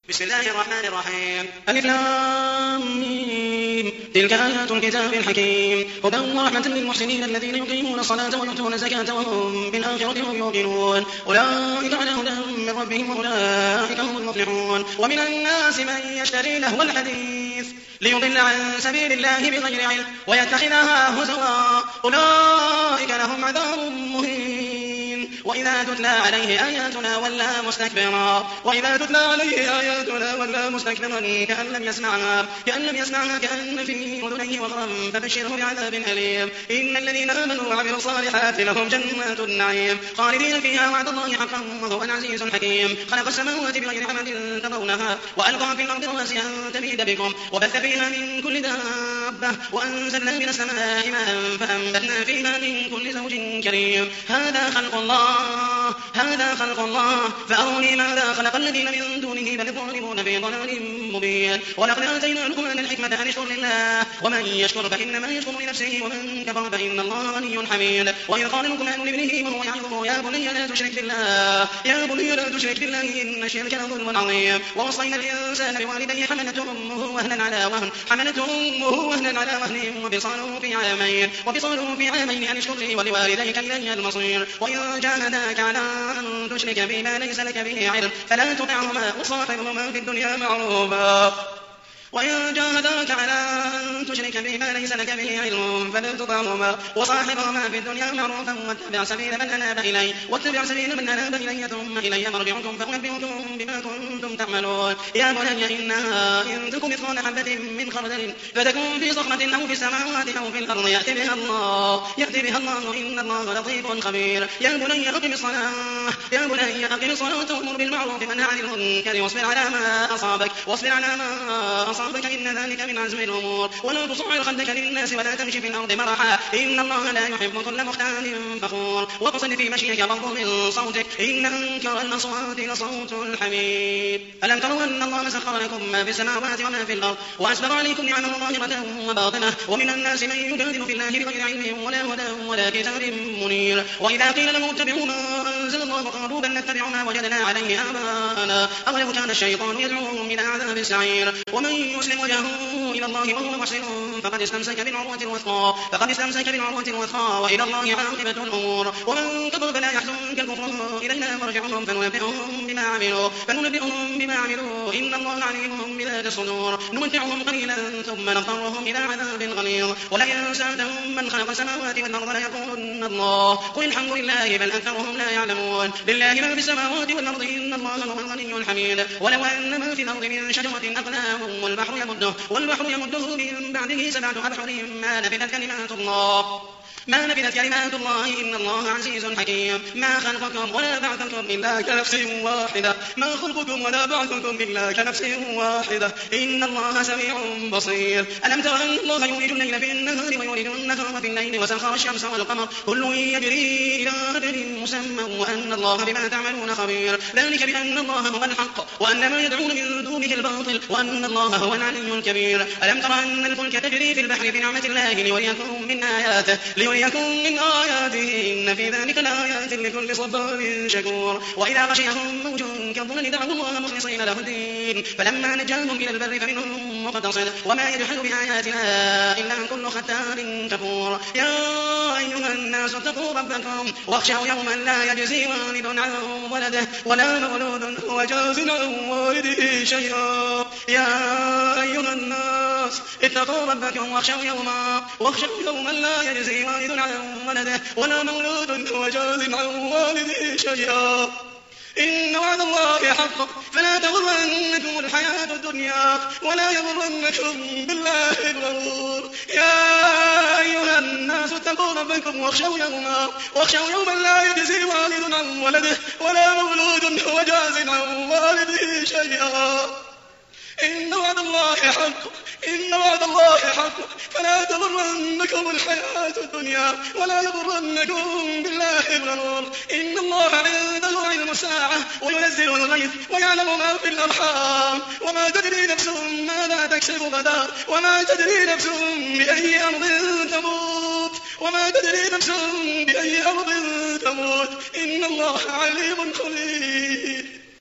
بسم الله الرحمن الرحيم. ألف لام ميم. تلك آيات الكتاب الحكيم. هدى ورحمة للمحسنين الذين يقيمون الصلاة ويؤتون الزكاة وهم بالآخرة هم يوقنون. أولئك على هدى من ربهم وأولئك هم المفلحون. ومن الناس من يشتري لهو الحديث ليضل عن سبيل الله بغير علم ويتخذها هزوا. أولئك لهم عذاب مهين. وإذا تتلى عليه آياتنا ولا مستكبرا كأن لم يسمعها كأن في أذنيه وقرا فبشره بعذاب أليم. إن الذين آمنوا وعملوا الصالحات لهم جنات النعيم خالدين فيها وعد الله حقا وهو العزيز الحكيم. خلق السماوات بغير عمد ترونها وألقى في الأرض رواسي أن تميد بكم وبث فيها من كل دابة وأنزلنا من السماء ماء فأنبتنا فيها من كل زوج كريم. هذا خلق الله فأروني ماذا خلق الذين من دونه بل الظالمون في ضلال مبين. ولقد آتينا لقمان الحكمة أن اشكر لله ومن يشكر فإنما يشكر لنفسه ومن كفر فإن الله غني حميد. وإذ قال لقمان لابنه وهو يعظه يا بني لا تشرك بالله إن الشرك لظلم عظيم. ووصينا الإنسان بوالديه حملته أمه وهنا على وهن وفصاله في عامين أن اشكر لي ولوالديك إلي المصير. وإن جاهداك على أن تشرك بما ليس لك به علم فلا تطعهما وصاحبهما في الدنيا معروفا. وإن جاهداك على أن تشرك بما ليس لك به علم فلا تطعهما وصاحبهما في الدنيا معروفا واتبع سبيل من أناب إلي ثم إلي مرجعكم فأنبئكم بما كنتم تعملون. يا بني إنها إن تك مثقال حبة من خردل فتكن في صخرة أو في السماوات أو في الأرض يأتي بها الله إن الله لطيف خبير. يا بني أقم الصلاة وأمر بالمعروف وانه عن المنكر واصبر على ما أصابك إن ذلك من عزم الأمور. ولا تصعر خدك للناس ولا تمشي في الأرض مرحا إن الله لا يحب كل مختال فخور. واقصد في مشيك واغضض من صوتك إن أنكر الأصوات لصوت الحمير. ألم تروا أن الله سخر لكم ما في السماوات وما في الأرض وأسبغ عليكم نعمه ظاهرة وباطنة ومن الناس من يجادل في الله بغير علم ولا هدى ولا كتاب منير. وإذا قيل لهم اتبعوا ما أنزل الله قالوا بل نتبع ما وجدنا عليه آباءنا أولو كان الشيطان يدعوهم إلى عذاب السعير. ومن يسلم وجهه إلى الله وهو محسن فقد استمسك بالعروة الوثقى وإلى الله عاقبة الأمور. ومن كفر فلا يحزنك الكفر إلينا مرجعهم فننبئهم بما عملوا إن الله عليم بذات الصدور. نمتعهم قليلا ثم نضطرهم إلى عذاب غليظ. ولئن سألتهم من خلق السماوات والأرض ليقولن الله قل الحمد لله بل أكثرهم لا يعلمون. لله ما في السماوات والأرض إن الله هو الغني الحميد. ولو أن ما في الأرض من شجرة أقلام والبحر يمده من بعده 7 أبحر ما نفذت كلمات الله إن الله عزيز حكيم. ما خلقكم ولا بعثكم إلا كنفس واحدة إن الله سميع بصير. ألم تر أن الله يولج الليل في النهار ويولج النهار في الليل وسخر الشمس والقمر كل يجري إلى أجل مسمى وأن الله بما تعملون خبير. ذلك بأن الله هو الحق وأن ما يدعون من دونه الباطل وأن الله هو العلي الكبير. ألم تر أن الفلك تجري في البحر بنعمة الله ليريكم من آياته إن في ذلك لآيات لكل صبار شكور. وإذا غشيهم موج كالظلل دعوا الله مخلصين له الدين فلما نجاهم إلى البر فمنهم مقتصد وما يجحد بآياتنا إلا كل ختار كفور. يا أيها الناس اتقوا ربكم واخشوا يوما لا يجزي والد عن ولده ولا مولود هو جاز عن والده شيئا. يا أيها الناس اتقوا ربكم واخشوا يوما لا يجزي والد عن ولده ولا مولود هو جاز عن والده شيئا. إن وعد الله حق فلا تغرنكم الحياة الدنيا ولا يغرنكم بالله الغرور. يا أيها الناس اتقوا ربكم واخشوا يوما لا يجزي والد عن ولده ولا مولود هو جاز عن والده شيئا. إن وعد الله حق فلا تغرنكم الحياة الدنيا ولا يغرنكم بالله الغرور. إن الله عنده علم الساعة وينزل الغيث ويعلم ما في الأرحام وما تدري نفس ماذا تكسب غدا وما تدري نفس بأي أرض تموت إن الله عليم خبير.